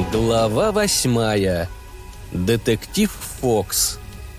Глава 8. Детектив Фокс.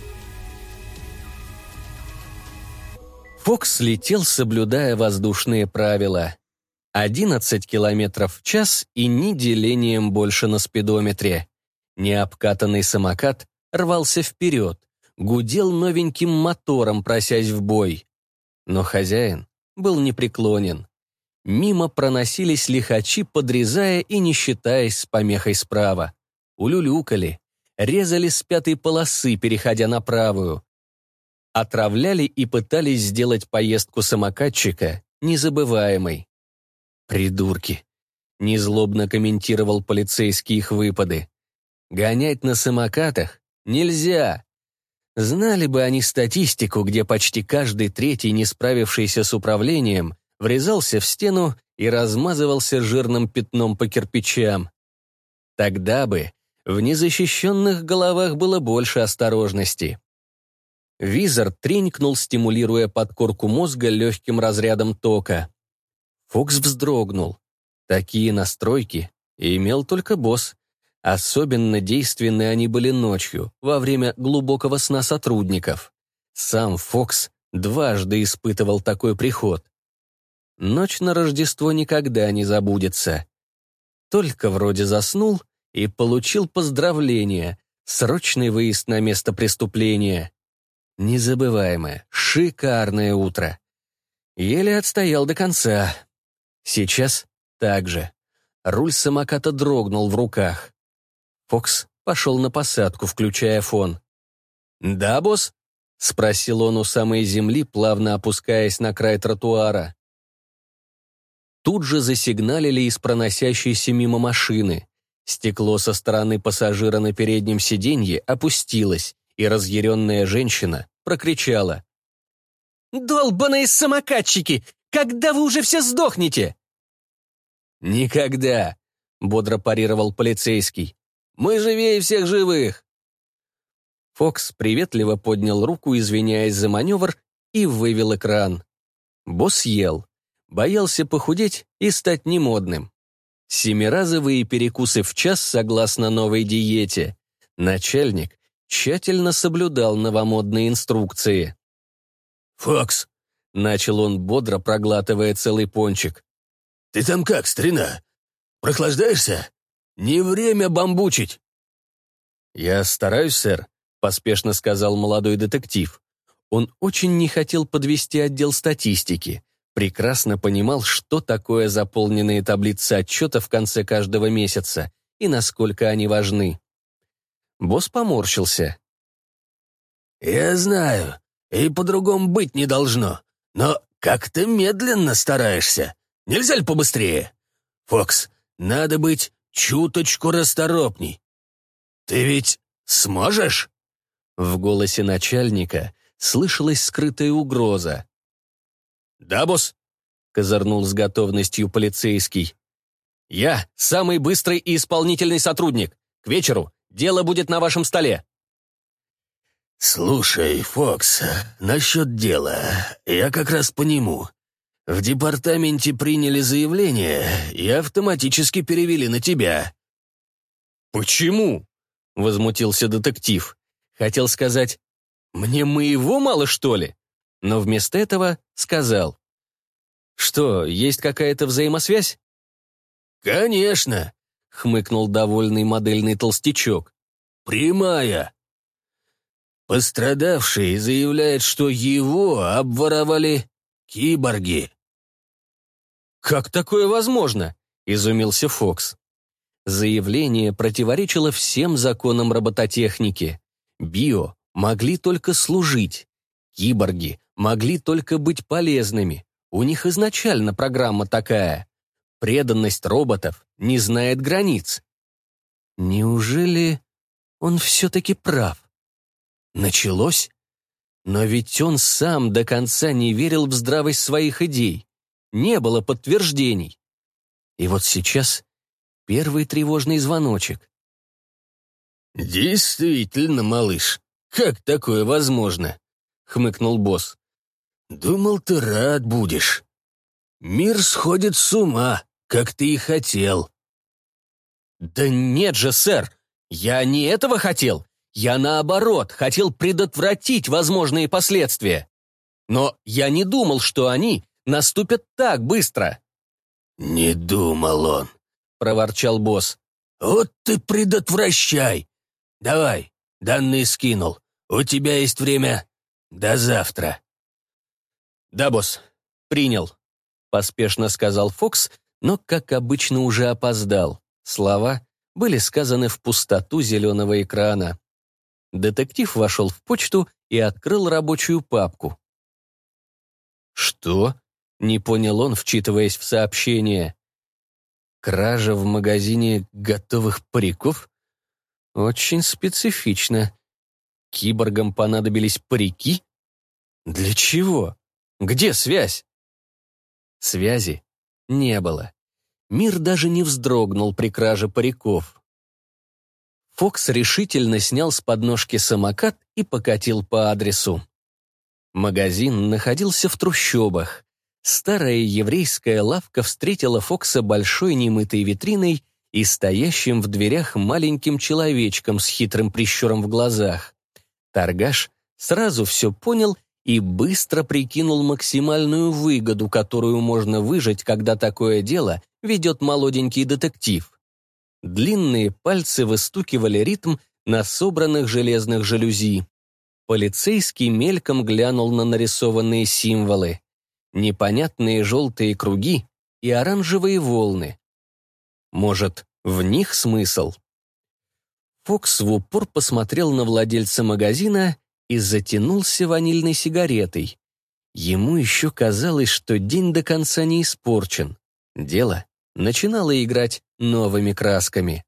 Фокс летел, соблюдая воздушные правила. 11 километров в час и ни делением больше на спидометре. Необкатанный самокат рвался вперед, гудел новеньким мотором, просясь в бой. Но хозяин был непреклонен. Мимо проносились лихачи, подрезая и не считаясь с помехой справа. Улюлюкали, резали с пятой полосы, переходя на правую. Отравляли и пытались сделать поездку самокатчика незабываемой. «Придурки!» — незлобно комментировал полицейский их выпады. «Гонять на самокатах нельзя!» Знали бы они статистику, где почти каждый третий, не справившийся с управлением, врезался в стену и размазывался жирным пятном по кирпичам. Тогда бы в незащищенных головах было больше осторожности. Визор тренькнул, стимулируя подкорку мозга легким разрядом тока. Фокс вздрогнул. Такие настройки имел только босс. Особенно действенны они были ночью, во время глубокого сна сотрудников. Сам Фокс дважды испытывал такой приход. Ночь на Рождество никогда не забудется. Только вроде заснул и получил поздравление, срочный выезд на место преступления. Незабываемое, шикарное утро. Еле отстоял до конца. Сейчас так же. Руль самоката дрогнул в руках. Фокс пошел на посадку, включая фон. «Да, босс?» — спросил он у самой земли, плавно опускаясь на край тротуара. Тут же засигналили из проносящейся мимо машины. Стекло со стороны пассажира на переднем сиденье опустилось, и разъяренная женщина прокричала: «Долбаные самокатчики! Когда вы уже все сдохнете?» «Никогда!» — бодро парировал полицейский. «Мы живее всех живых!» Фокс приветливо поднял руку, извиняясь за маневр, и вывел экран. Босс ел. Боялся похудеть и стать немодным. 7-разовые перекусы в час согласно новой диете. Начальник тщательно соблюдал новомодные инструкции. «Фокс», — начал он бодро, проглатывая целый пончик. «Ты там как, старина? Прохлаждаешься? Не время бамбучить!» «Я стараюсь, сэр», — поспешно сказал молодой детектив. Он очень не хотел подвести отдел статистики. Прекрасно понимал, что такое заполненные таблицы отчета в конце каждого месяца и насколько они важны. Босс поморщился. «Я знаю, и по-другому быть не должно, но как-то медленно стараешься. Нельзя ли побыстрее? Фокс, надо быть чуточку расторопней. Ты ведь сможешь?» В голосе начальника слышалась скрытая угроза. «Да, босс», — козырнул с готовностью полицейский. «Я самый быстрый и исполнительный сотрудник. К вечеру дело будет на вашем столе». «Слушай, Фокс, насчет дела, я как раз по нему. В департаменте приняли заявление и автоматически перевели на тебя». «Почему?» — возмутился детектив. Хотел сказать: «Мне моего мало, что ли?» Но вместо этого сказал: «Что, есть какая-то взаимосвязь?» «Конечно», — хмыкнул довольный модельный толстячок. «Прямая. Пострадавший заявляет, что его обворовали киборги». «Как такое возможно?» — изумился Фокс. Заявление противоречило всем законам робототехники. Био могли только служить. Киборги могли только быть полезными. У них изначально программа такая. Преданность роботов не знает границ. Неужели он все-таки прав? Началось? Но ведь он сам до конца не верил в здравость своих идей. Не было подтверждений. И вот сейчас первый тревожный звоночек. «Действительно, малыш, как такое возможно?» — хмыкнул босс. «Думал, ты рад будешь. Мир сходит с ума, как ты и хотел». «Да нет же, сэр, я не этого хотел. Я, наоборот, хотел предотвратить возможные последствия. Но я не думал, что они наступят так быстро». «Не думал он», — проворчал босс. «Вот ты предотвращай. Давай, данные скинул. У тебя есть время до завтра». «Да, босс, принял», — поспешно сказал Фокс, но, как обычно, уже опоздал. Слова были сказаны в пустоту зеленого экрана. Детектив вошел в почту и открыл рабочую папку. «Что?» — не понял он, вчитываясь в сообщение. «Кража в магазине готовых париков? Очень специфично. Киборгам понадобились парики? Для чего? Где связь?» Связи не было. Мир даже не вздрогнул при краже париков. Фокс решительно снял с подножки самокат и покатил по адресу. Магазин находился в трущобах. Старая еврейская лавка встретила Фокса большой немытой витриной и стоящим в дверях маленьким человечком с хитрым прищуром в глазах. Торгаш сразу все понял и быстро прикинул максимальную выгоду, которую можно выжать, когда такое дело ведет молоденький детектив. Длинные пальцы выстукивали ритм на собранных железных жалюзи. Полицейский мельком глянул на нарисованные символы. Непонятные желтые круги и оранжевые волны. Может, в них смысл? Фокс в упор посмотрел на владельца магазина и затянулся ванильной сигаретой. Ему еще казалось, что день до конца не испорчен. Дело начинало играть новыми красками.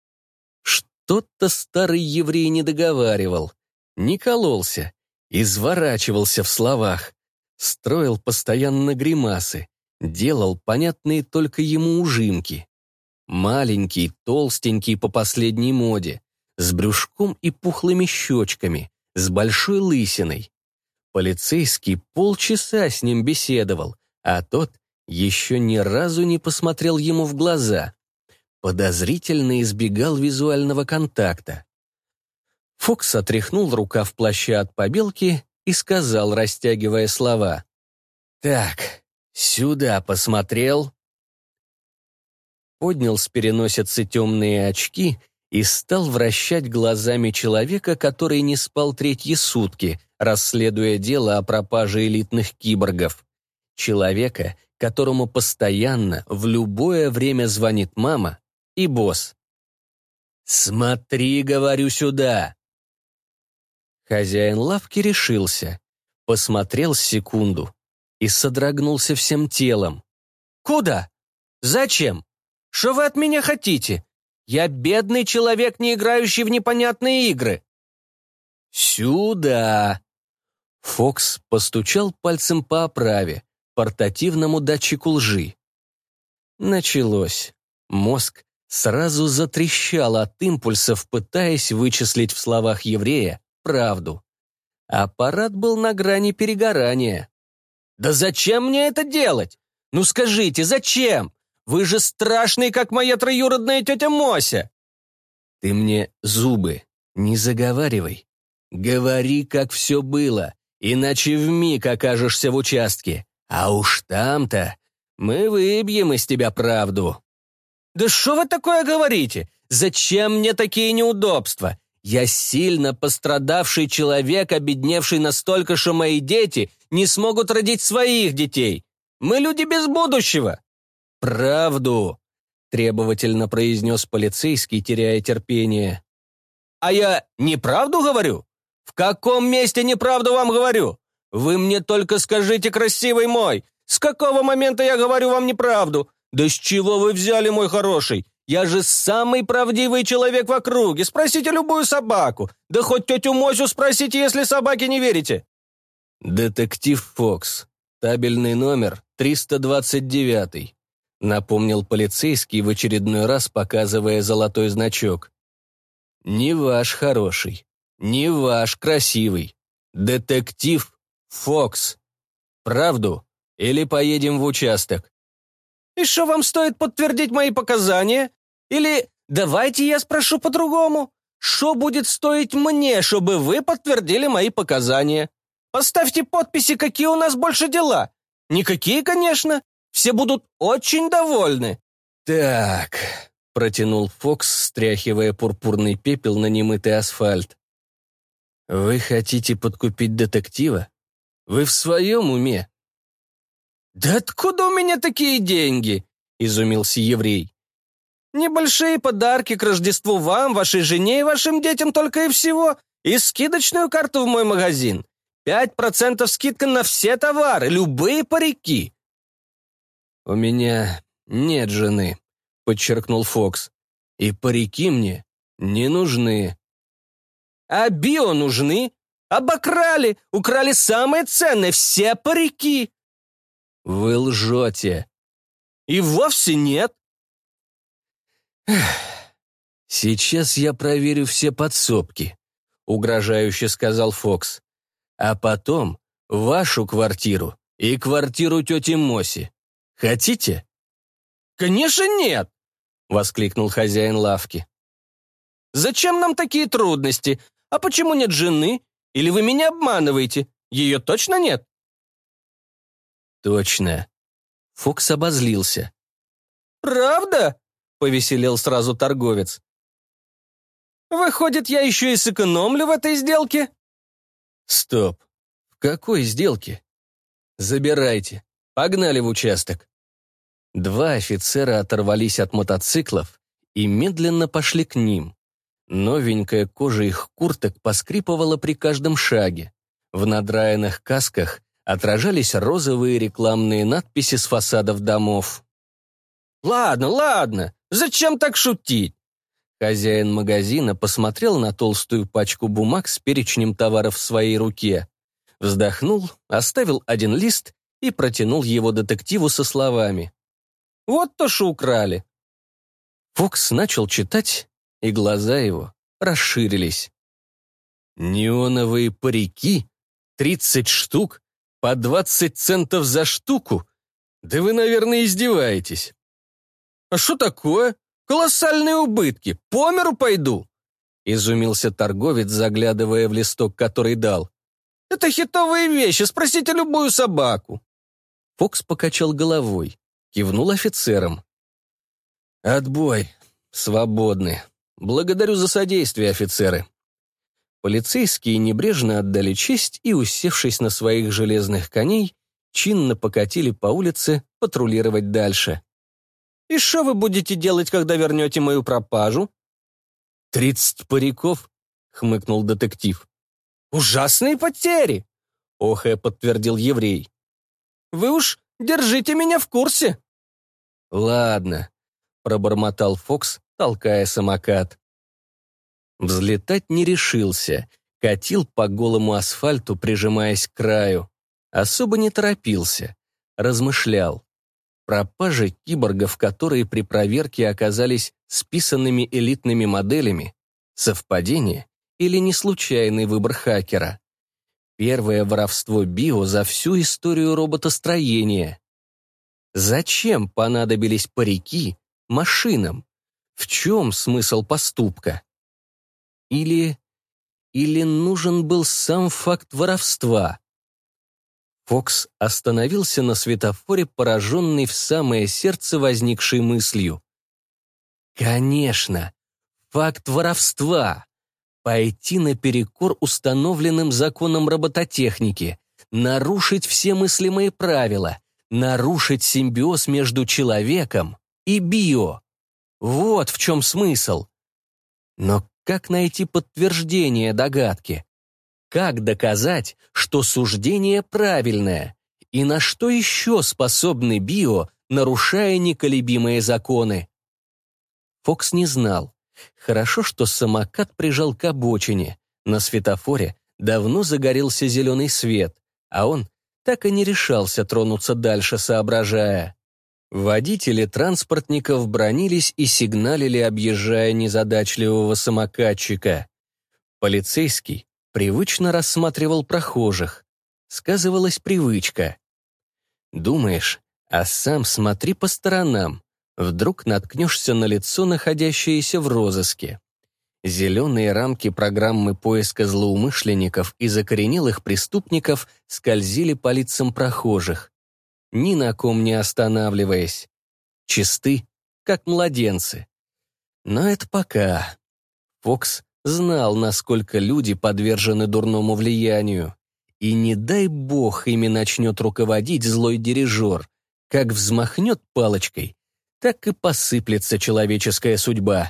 Что-то старый еврей не договаривал, не кололся, изворачивался в словах, строил постоянно гримасы, делал понятные только ему ужимки. Маленький, толстенький по последней моде, с брюшком и пухлыми щечками, с большой лысиной. Полицейский полчаса с ним беседовал, а тот еще ни разу не посмотрел ему в глаза. Подозрительно избегал визуального контакта. Фокс отряхнул рукав плаща от побелки и сказал, растягивая слова: «Так, сюда посмотрел». Поднял с переносицы темные очки и стал вращать глазами человека, который не спал третьи сутки, расследуя дело о пропаже элитных киборгов. Человека, которому постоянно, в любое время звонит мама и босс. «Смотри, говорю, сюда!» Хозяин лавки решился, посмотрел секунду и содрогнулся всем телом. «Куда? Зачем? Что вы от меня хотите? Я бедный человек, не играющий в непонятные игры». «Сюда!» Фокс постучал пальцем по оправе, портативному датчику лжи. Началось. Мозг сразу затрещал от импульсов, пытаясь вычислить в словах еврея правду. Аппарат был на грани перегорания. «Да зачем мне это делать? Ну скажите, зачем? Вы же страшный, как моя троюродная тетя Мося!» «Ты мне зубы не заговаривай. Говори, как все было, иначе вмиг окажешься в участке. А уж там-то мы выбьем из тебя правду». «Да что вы такое говорите? Зачем мне такие неудобства? Я сильно пострадавший человек, обедневший настолько, что мои дети не смогут родить своих детей. Мы люди без будущего». «Правду», — требовательно произнес полицейский, теряя терпение. «А я неправду говорю? В каком месте неправду вам говорю? Вы мне только скажите, красивый мой, с какого момента я говорю вам неправду? Да с чего вы взяли, мой хороший? Я же самый правдивый человек в округе. Спросите любую собаку. Да хоть тетю Мосю спросите, если собаке не верите». «Детектив Фокс. Табельный номер 329», — напомнил полицейский в очередной раз, показывая золотой значок. «Не ваш хороший, не ваш красивый. Детектив Фокс. Правду или поедем в участок?» «И что вам стоит подтвердить мои показания? Или Давайте я спрошу по-другому. Что будет стоить мне, чтобы вы подтвердили мои показания? Поставьте подписи, какие у нас больше дела. Никакие, конечно. Все будут очень довольны». «Так», — протянул Фокс, стряхивая пурпурный пепел на немытый асфальт. «Вы хотите подкупить детектива? Вы в своем уме?» «Да откуда у меня такие деньги?» — изумился еврей. «Небольшие подарки к Рождеству вам, вашей жене и вашим детям только и всего, и скидочную карту в мой магазин. 5% скидка на все товары, любые парики». «У меня нет жены», — подчеркнул Фокс. «И парики мне не нужны». «А био нужны? Обокрали, украли самые ценные, все парики». «Вы лжете». «И вовсе нет». «Сейчас я проверю все подсобки», — угрожающе сказал Фокс. «А потом вашу квартиру и квартиру тети Моси. Хотите?» «Конечно нет», — воскликнул хозяин лавки. «Зачем нам такие трудности? А почему нет жены? Или вы меня обманываете? Ее точно нет?» «Точно». Фокс обозлился. «Правда?» — повеселел сразу торговец. «Выходит, я еще и сэкономлю в этой сделке?» «Стоп. В какой сделке?» «Забирайте. Погнали в участок». Два офицера оторвались от мотоциклов и медленно пошли к ним. Новенькая кожа их курток поскрипывала при каждом шаге. В надраенных касках отражались розовые рекламные надписи с фасадов домов. «Ладно, ладно, зачем так шутить?» Хозяин магазина посмотрел на толстую пачку бумаг с перечнем товаров в своей руке, вздохнул, оставил один лист и протянул его детективу со словами: «Вот то, что украли». Фокс начал читать, и глаза его расширились. «Неоновые парики? 30 штук? По 20 центов за штуку? Да вы, наверное, издеваетесь». «А что такое? Колоссальные убытки. По миру пойду», — изумился торговец, заглядывая в листок, который дал. «Это хитовые вещи, спросите любую собаку». Фокс покачал головой, кивнул офицерам. «Отбой. Свободны. Благодарю за содействие, офицеры». Полицейские небрежно отдали честь и, усевшись на своих железных коней, чинно покатили по улице патрулировать дальше. «И что вы будете делать, когда вернете мою пропажу?» 30 париков?» — хмыкнул детектив. «Ужасные потери!» — охая подтвердил еврей. «Вы уж держите меня в курсе». «Ладно», — пробормотал Фокс, толкая самокат. Взлетать не решился, катил по голому асфальту, прижимаясь к краю. Особо не торопился, размышлял. Пропажа киборгов, которые при проверке оказались списанными элитными моделями, совпадение или не случайный выбор хакера. Первое воровство био за всю историю роботостроения. Зачем понадобились парики машинам? В чем смысл поступка? Или нужен был сам факт воровства? Фокс остановился на светофоре, пораженный в самое сердце возникшей мыслью. Конечно, факт воровства. Пойти наперекор установленным законам робототехники, нарушить все мыслимые правила, нарушить симбиоз между человеком и био. Вот в чем смысл. Но как найти подтверждение догадки? Как доказать, что суждение правильное? И на что еще способны био, нарушая неколебимые законы? Фокс не знал. Хорошо, что самокат прижал к обочине. На светофоре давно загорелся зеленый свет, а он так и не решался тронуться дальше, соображая. Водители транспортников бранились и сигналили, объезжая незадачливого самокатчика. Полицейский привычно рассматривал прохожих. Сказывалась привычка. Думаешь, а сам смотри по сторонам. вдруг наткнешься на лицо, находящееся в розыске. Зеленые рамки программы поиска злоумышленников и закоренелых преступников скользили по лицам прохожих, ни на ком не останавливаясь. Чисты, как младенцы. Но это пока. Фокс знал, насколько люди подвержены дурному влиянию. И не дай бог ими начнет руководить злой дирижер. Как взмахнет палочкой, так и посыплется человеческая судьба.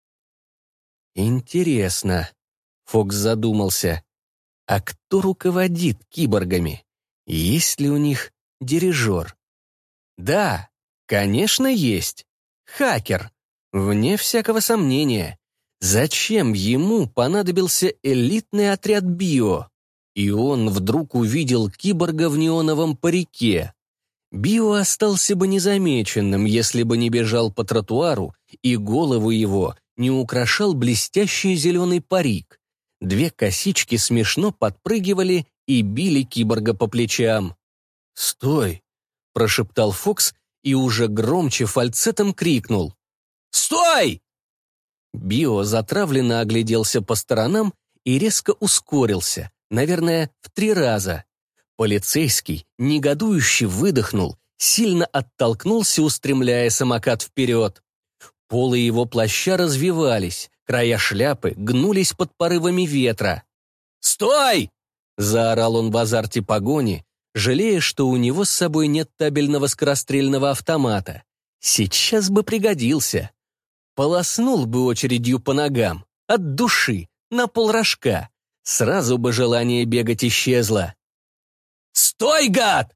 Интересно, Фокс задумался, а кто руководит киборгами? Есть ли у них дирижер? Да, конечно, есть. Хакер. Вне всякого сомнения. Зачем ему понадобился элитный отряд Био? И он вдруг увидел киборга в неоновом парике. Био остался бы незамеченным, если бы не бежал по тротуару, и голову его не украшал блестящий зеленый парик. Две косички смешно подпрыгивали и били киборга по плечам. «Стой!» — прошептал Фокс и уже громче фальцетом крикнул. «Стой!» Био затравленно огляделся по сторонам и резко ускорился, наверное, в 3 раза. Полицейский, негодующе выдохнул, сильно оттолкнулся, устремляя самокат вперед. Полы его плаща развивались, края шляпы гнулись под порывами ветра. «Стой!» — заорал он в азарте погони, жалея, что у него с собой нет табельного скорострельного автомата. Сейчас бы пригодился. Полоснул бы очередью по ногам, от души, на полрожка. Сразу бы желание бегать исчезло. «Стой, гад!»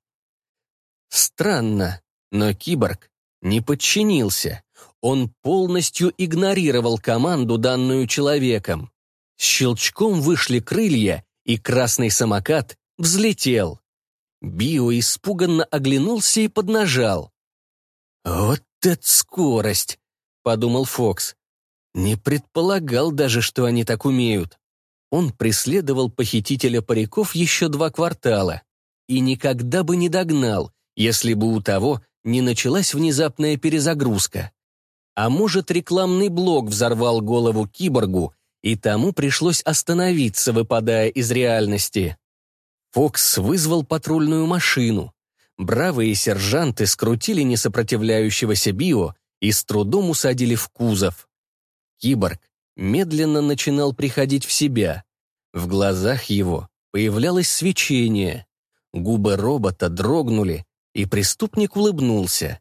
Странно, но киборг не подчинился. Он полностью игнорировал команду, данную человеком. С щелчком вышли крылья, и красный самокат взлетел. Био испуганно оглянулся и поднажал. «Вот это скорость!» — подумал Фокс. Не предполагал даже, что они так умеют. Он преследовал похитителя париков еще 2 квартала и никогда бы не догнал, если бы у того не началась внезапная перезагрузка. А может, рекламный блок взорвал голову киборгу, и тому пришлось остановиться, выпадая из реальности. Фокс вызвал патрульную машину. Бравые сержанты скрутили несопротивляющегося Био и с трудом усадили в кузов. Киборг медленно начинал приходить в себя. В глазах его появлялось свечение. Губы робота дрогнули, и преступник улыбнулся.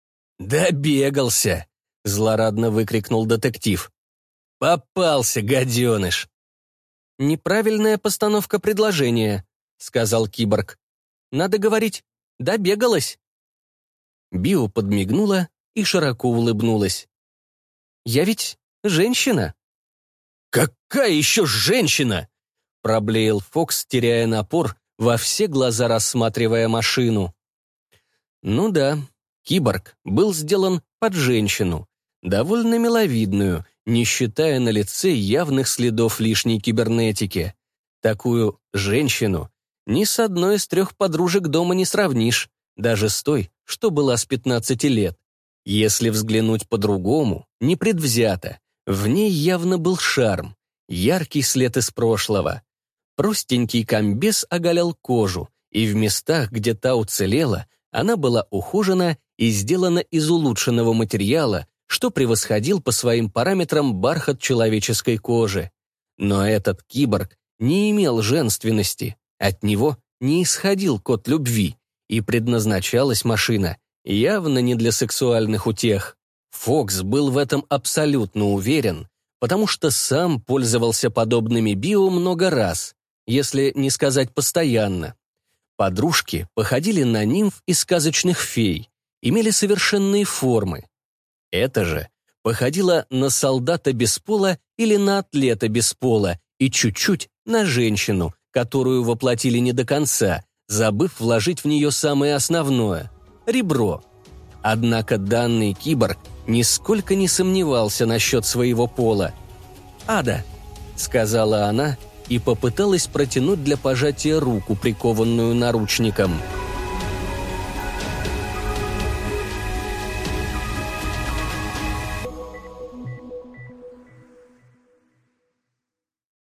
«Добегался!» — злорадно выкрикнул детектив. «Попался, гаденыш!» «Неправильная постановка предложения», — сказал киборг. «Надо говорить, добегалась». Био подмигнула и широко улыбнулась. «Я ведь женщина». «Какая еще женщина?» — проблеял Фокс, теряя напор, во все глаза рассматривая машину. Ну да, киборг был сделан под женщину, довольно миловидную, не считая на лице явных следов лишней кибернетики. Такую женщину ни с одной из 3 подружек дома не сравнишь, даже с той, что была с 15 лет. Если взглянуть по-другому, непредвзято, в ней явно был шарм, яркий след из прошлого. Простенький комбез оголял кожу, и в местах, где та уцелела, она была ухожена и сделана из улучшенного материала, что превосходил по своим параметрам бархат человеческой кожи. Но этот киборг не имел женственности, от него не исходил код любви, и предназначалась машина явно не для сексуальных утех. Фокс был в этом абсолютно уверен, потому что сам пользовался подобными Био много раз, если не сказать постоянно. Подружки походили на нимф и сказочных фей, имели совершенные формы. Это же походило на солдата без пола или на атлета без пола и чуть-чуть на женщину, которую воплотили не до конца, забыв вложить в нее самое основное — ребро. Однако данный киборг нисколько не сомневался насчет своего пола. «Ада», — сказала она, и попыталась протянуть для пожатия руку, прикованную наручником.